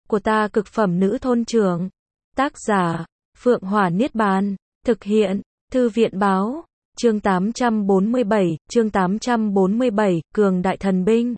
của ta cực phẩm nữ thôn trưởng. Tác giả, Phượng Hỏa Niết Bàn. Thực hiện, Thư viện Báo. Chương 847, Cường Đại Thần Binh.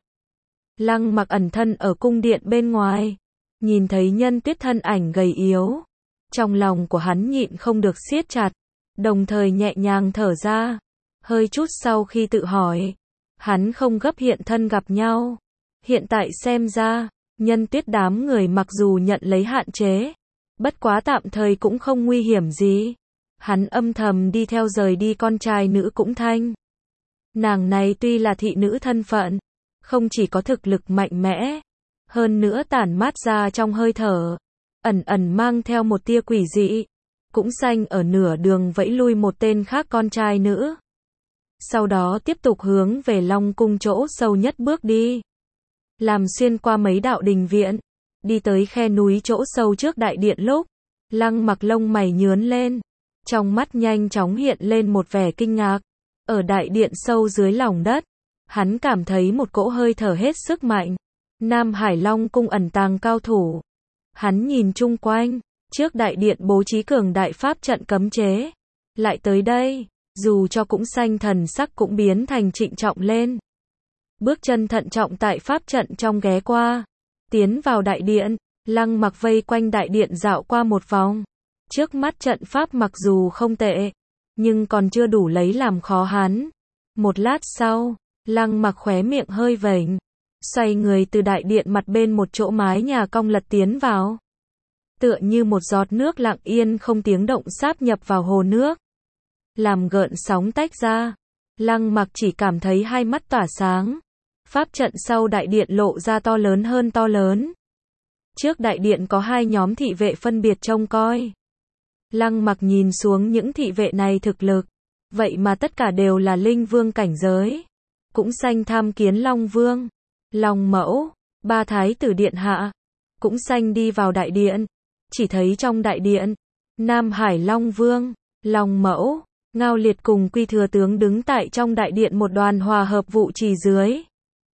Lăng Mặc ẩn thân ở cung điện bên ngoài. Nhìn thấy Nhân Tuyết thân ảnh gầy yếu. Trong lòng của hắn nhịn không được siết chặt. Đồng thời nhẹ nhàng thở ra. Hơi chút sau khi tự hỏi. Hắn không gấp hiện thân gặp nhau. Hiện tại xem ra, Nhân Tuyết đám người mặc dù nhận lấy hạn chế. Bất quá tạm thời cũng không nguy hiểm gì. Hắn âm thầm đi theo rời đi con trai nữ Cũng Thanh. Nàng này tuy là thị nữ thân phận, không chỉ có thực lực mạnh mẽ, hơn nữa tản mát ra trong hơi thở, ẩn ẩn mang theo một tia quỷ dị. Cũng Xanh ở nửa đường vẫy lui một tên khác con trai nữ. Sau đó tiếp tục hướng về Long cung chỗ sâu nhất bước đi. Làm xuyên qua mấy đạo đình viện, đi tới khe núi chỗ sâu trước đại điện lúc, Lăng Mặc lông mày nhướng lên. Trong mắt nhanh chóng hiện lên một vẻ kinh ngạc. Ở đại điện sâu dưới lòng đất, hắn cảm thấy một cỗ hơi thở hết sức mạnh. Nam Hải Long cung ẩn tàng cao thủ. Hắn nhìn chung quanh, trước đại điện bố trí cường đại pháp trận cấm chế. Lại tới đây, dù cho Cũng Xanh thần sắc cũng biến thành trịnh trọng lên. Bước chân thận trọng tại pháp trận trong ghé qua. Tiến vào đại điện, Lăng Mặc vây quanh đại điện dạo qua một vòng. Trước mắt trận pháp mặc dù không tệ, nhưng còn chưa đủ lấy làm khó hắn. Một lát sau, Lăng Mặc khóe miệng hơi vểnh, xoay người từ đại điện mặt bên một chỗ mái nhà cong lật tiến vào. Tựa như một giọt nước lặng yên không tiếng động sáp nhập vào hồ nước. Làm gợn sóng tách ra, Lăng Mặc chỉ cảm thấy hai mắt tỏa sáng. Pháp trận sau đại điện lộ ra to lớn hơn to lớn. Trước đại điện có hai nhóm thị vệ phân biệt trông coi. Lăng Mặc nhìn xuống những thị vệ này thực lực, vậy mà tất cả đều là linh vương cảnh giới. Cũng Xanh tham kiến Long Vương, Long Mẫu, ba thái tử điện hạ. Cũng Xanh đi vào đại điện, chỉ thấy trong đại điện, Nam Hải Long Vương, Long Mẫu, Ngao Liệt cùng Quy Thừa Tướng đứng tại trong đại điện một đoàn hòa hợp vụ trì dưới.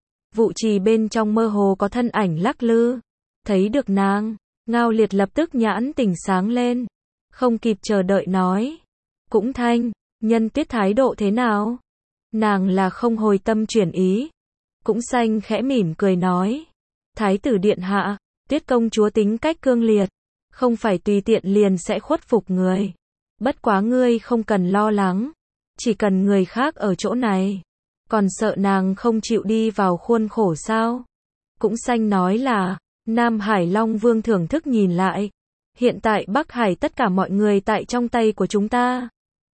Vụ trì bên trong mơ hồ có thân ảnh lắc lư. Thấy được nàng, Ngao Liệt lập tức nhãn tỉnh sáng lên. Không kịp chờ đợi nói. Cũng Thanh, Nhân Tuyết thái độ thế nào? Nàng là không hồi tâm chuyển ý. Cũng Xanh khẽ mỉm cười nói. Thái tử điện hạ, Tuyết công chúa tính cách cương liệt. Không phải tùy tiện liền sẽ khuất phục người. Bất quá ngươi không cần lo lắng. Chỉ cần người khác ở chỗ này. Còn sợ nàng không chịu đi vào khuôn khổ sao? Cũng Xanh nói là, Nam Hải Long Vương thưởng thức nhìn lại. Hiện tại Bắc Hải tất cả mọi người tại trong tay của chúng ta.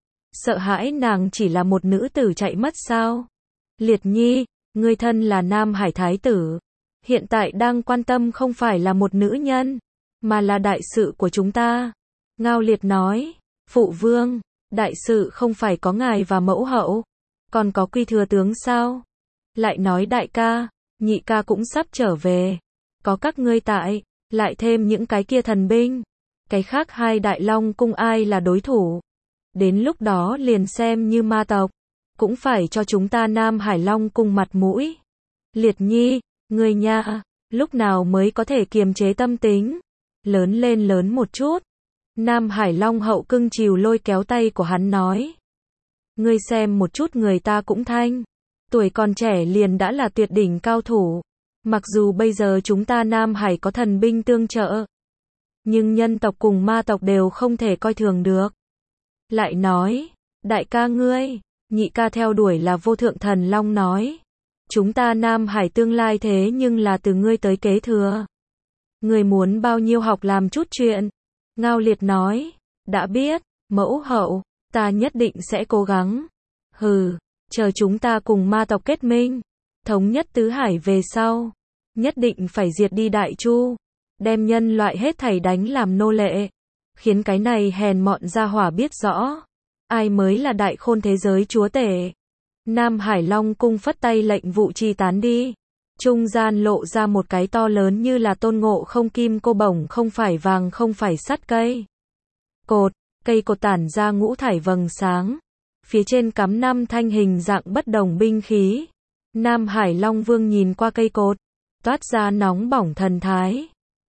Sợ hãi nàng chỉ là một nữ tử chạy mất sao? Liệt Nhi, ngươi thân là Nam Hải Thái tử. Hiện tại đang quan tâm không phải là một nữ nhân, mà là đại sự của chúng ta. Ngao Liệt nói, Phụ Vương, đại sự không phải có ngài và mẫu hậu, còn có Quy Thừa Tướng sao? Lại nói đại ca, nhị ca cũng sắp trở về. Có các ngươi tại, lại thêm những cái kia thần binh. Cái khác hai đại long cung ai là đối thủ. Đến lúc đó liền xem như ma tộc, cũng phải cho chúng ta Nam Hải Long cung mặt mũi. Liệt Nhi, ngươi nha, lúc nào mới có thể kiềm chế tâm tính, lớn lên lớn một chút. Nam Hải Long hậu cưng chiều lôi kéo tay của hắn nói. Ngươi xem một chút người ta Cũng Thanh, tuổi còn trẻ liền đã là tuyệt đỉnh cao thủ. Mặc dù bây giờ chúng ta Nam Hải có thần binh tương trợ, nhưng nhân tộc cùng ma tộc đều không thể coi thường được. Lại nói, đại ca ngươi, nhị ca theo đuổi là Vô Thượng Thần Long nói. Chúng ta Nam Hải tương lai thế nhưng là từ ngươi tới kế thừa. Ngươi muốn bao nhiêu học làm chút chuyện. Ngao Liệt nói, đã biết, mẫu hậu, ta nhất định sẽ cố gắng. Hừ, chờ chúng ta cùng ma tộc kết minh, thống nhất tứ hải về sau, nhất định phải diệt đi Đại Chu, đem nhân loại hết thảy đánh làm nô lệ, khiến cái này hèn mọn gia hỏa biết rõ, ai mới là đại khôn thế giới chúa tể. Nam Hải Long cung phất tay lệnh vụ trì tán đi, trung gian lộ ra một cái to lớn như là Tôn Ngộ Không kim cô bổng, không phải vàng không phải sắt cây cột, cây cột tản ra ngũ thải vầng sáng, phía trên cắm 5 thanh hình dạng bất đồng binh khí. Nam Hải Long Vương nhìn qua cây cột, toát ra nóng bỏng thần thái.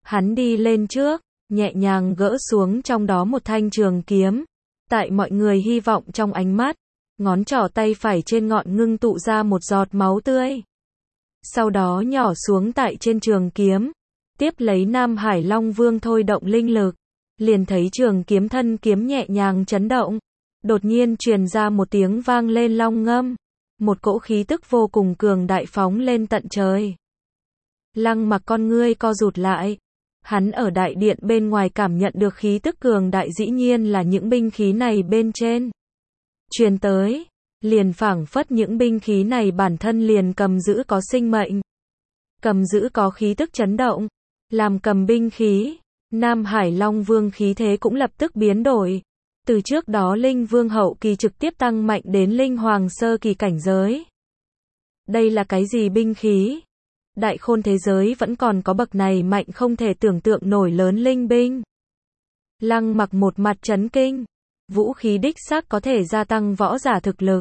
Hắn đi lên trước, nhẹ nhàng gỡ xuống trong đó một thanh trường kiếm. Tại mọi người hy vọng trong ánh mắt, ngón trỏ tay phải trên ngọn ngưng tụ ra một giọt máu tươi. Sau đó nhỏ xuống tại trên trường kiếm. Tiếp lấy Nam Hải Long Vương thôi động linh lực. Liền thấy trường kiếm thân kiếm nhẹ nhàng chấn động. Đột nhiên truyền ra một tiếng vang lên long ngâm. Một cỗ khí tức vô cùng cường đại phóng lên tận trời. Lăng Mặc con ngươi co rụt lại. Hắn ở đại điện bên ngoài cảm nhận được khí tức cường đại, dĩ nhiên là những binh khí này bên trên truyền tới, liền phảng phất những binh khí này bản thân liền cầm giữ có sinh mệnh, cầm giữ có khí tức chấn động, làm cầm binh khí. Nam Hải Long Vương khí thế cũng lập tức biến đổi, từ trước đó linh vương hậu kỳ trực tiếp tăng mạnh đến linh hoàng sơ kỳ cảnh giới. Đây là cái gì binh khí? Đại khôn thế giới vẫn còn có bậc này mạnh không thể tưởng tượng nổi lớn linh binh. Lăng Mặc một mặt chấn kinh. Vũ khí đích xác có thể gia tăng võ giả thực lực.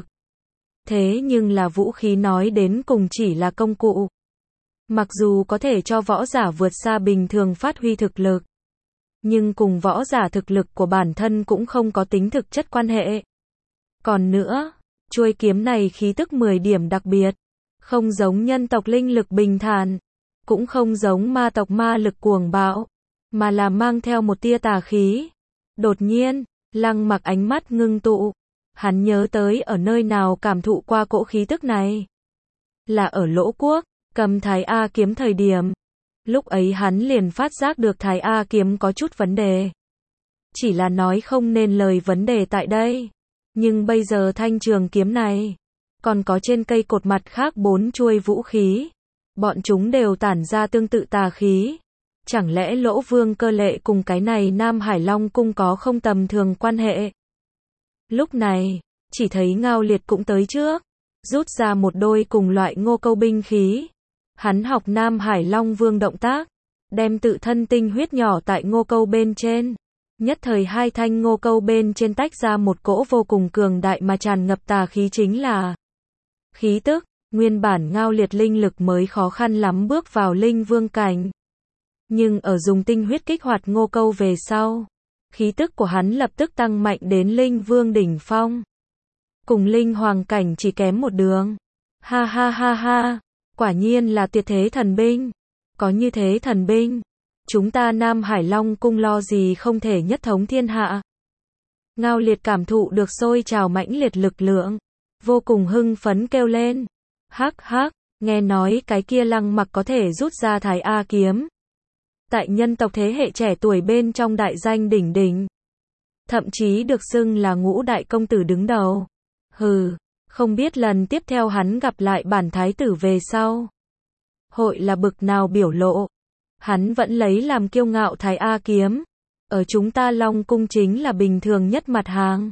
Thế nhưng là vũ khí nói đến cùng chỉ là công cụ. Mặc dù có thể cho võ giả vượt xa bình thường phát huy thực lực, nhưng cùng võ giả thực lực của bản thân cũng không có tính thực chất quan hệ. Còn nữa, chuôi kiếm này khí tức 10 điểm đặc biệt. Không giống nhân tộc linh lực bình thản, cũng không giống ma tộc ma lực cuồng bạo, mà là mang theo một tia tà khí. Đột nhiên, Lăng Mặc ánh mắt ngưng tụ, hắn nhớ tới ở nơi nào cảm thụ qua cỗ khí tức này. Là ở Lỗ Quốc, cầm Thái A kiếm thời điểm. Lúc ấy hắn liền phát giác được Thái A kiếm có chút vấn đề. Chỉ là nói không nên lời vấn đề tại đây. Nhưng bây giờ thanh trường kiếm này, còn có trên cây cột mặt khác 4 chuôi vũ khí. Bọn chúng đều tản ra tương tự tà khí. Chẳng lẽ Lỗ Vương Cơ Lệ cùng cái này Nam Hải Long Cung có không tầm thường quan hệ? Lúc này, chỉ thấy Ngao Liệt cũng tới trước, rút ra một đôi cùng loại ngô câu binh khí. Hắn học Nam Hải Long Vương động tác, đem tự thân tinh huyết nhỏ tại ngô câu bên trên. Nhất thời hai thanh ngô câu bên trên tách ra một cỗ vô cùng cường đại mà tràn ngập tà khí, chính là khí tức. Nguyên bản Ngao Liệt linh lực mới khó khăn lắm bước vào linh vương cảnh. Nhưng ở dùng tinh huyết kích hoạt ngô câu về sau, khí tức của hắn lập tức tăng mạnh đến linh vương đỉnh phong. Cùng linh hoàng cảnh chỉ kém một đường. Ha ha ha ha, quả nhiên là tuyệt thế thần binh. Có như thế thần binh, chúng ta Nam Hải Long Cung lo gì không thể nhất thống thiên hạ. Ngao Liệt cảm thụ được sôi trào mãnh liệt lực lượng, vô cùng hưng phấn kêu lên. Hắc hắc, nghe nói cái kia Lăng Mặc có thể rút ra Thái A kiếm. Tại nhân tộc thế hệ trẻ tuổi bên trong đại danh đỉnh đỉnh. Thậm chí được xưng là ngũ đại công tử đứng đầu. Hừ, không biết lần tiếp theo hắn gặp lại bản thái tử về sau, hội là bực nào biểu lộ. Hắn vẫn lấy làm kiêu ngạo Thái A kiếm. Ở chúng ta Long Cung chính là bình thường nhất mặt hàng.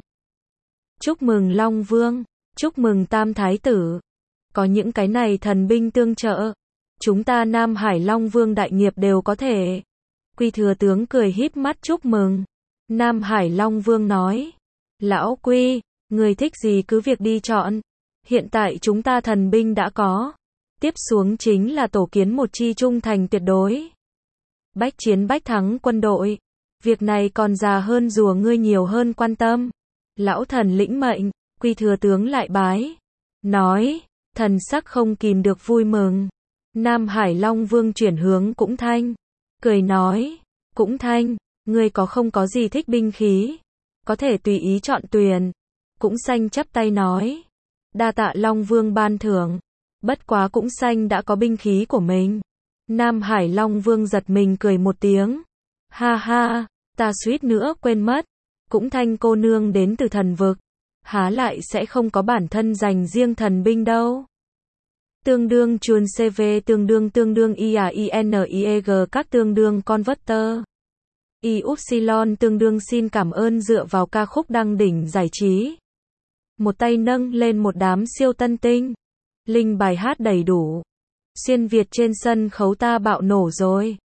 Chúc mừng Long Vương, chúc mừng Tam Thái tử. Có những cái này thần binh tương trợ, chúng ta Nam Hải Long Vương đại nghiệp đều có thể. Quy Thừa Tướng cười híp mắt chúc mừng. Nam Hải Long Vương nói, lão Quy, người thích gì cứ việc đi chọn. Hiện tại chúng ta thần binh đã có. Tiếp xuống chính là tổ kiến một chi trung thành tuyệt đối, bách chiến bách thắng quân đội. Việc này còn già hơn rùa ngươi nhiều hơn quan tâm. Lão thần lĩnh mệnh. Quy Thừa Tướng lại bái, nói, thần sắc không kìm được vui mừng. Nam Hải Long Vương chuyển hướng Cũng Thanh, cười nói, Cũng Thanh, ngươi có không có gì thích binh khí, có thể tùy ý chọn tuyển. Cũng Xanh chắp tay nói, đa tạ Long Vương ban thưởng, bất quá Cũng Xanh đã có binh khí của mình. Nam Hải Long Vương giật mình cười một tiếng, ha ha, ta suýt nữa quên mất, Cũng Thanh cô nương đến từ thần vực, há lại sẽ không có bản thân dành riêng thần binh đâu. Tương đương chuồn CV tương đương IAINIEG các tương đương converter. Y-upsilon tương đương xin cảm ơn dựa vào ca khúc đăng đỉnh giải trí. Một tay nâng lên một đám siêu tân tinh. Linh bài hát đầy đủ. Xuyên Việt trên sân khấu ta bạo nổ rồi.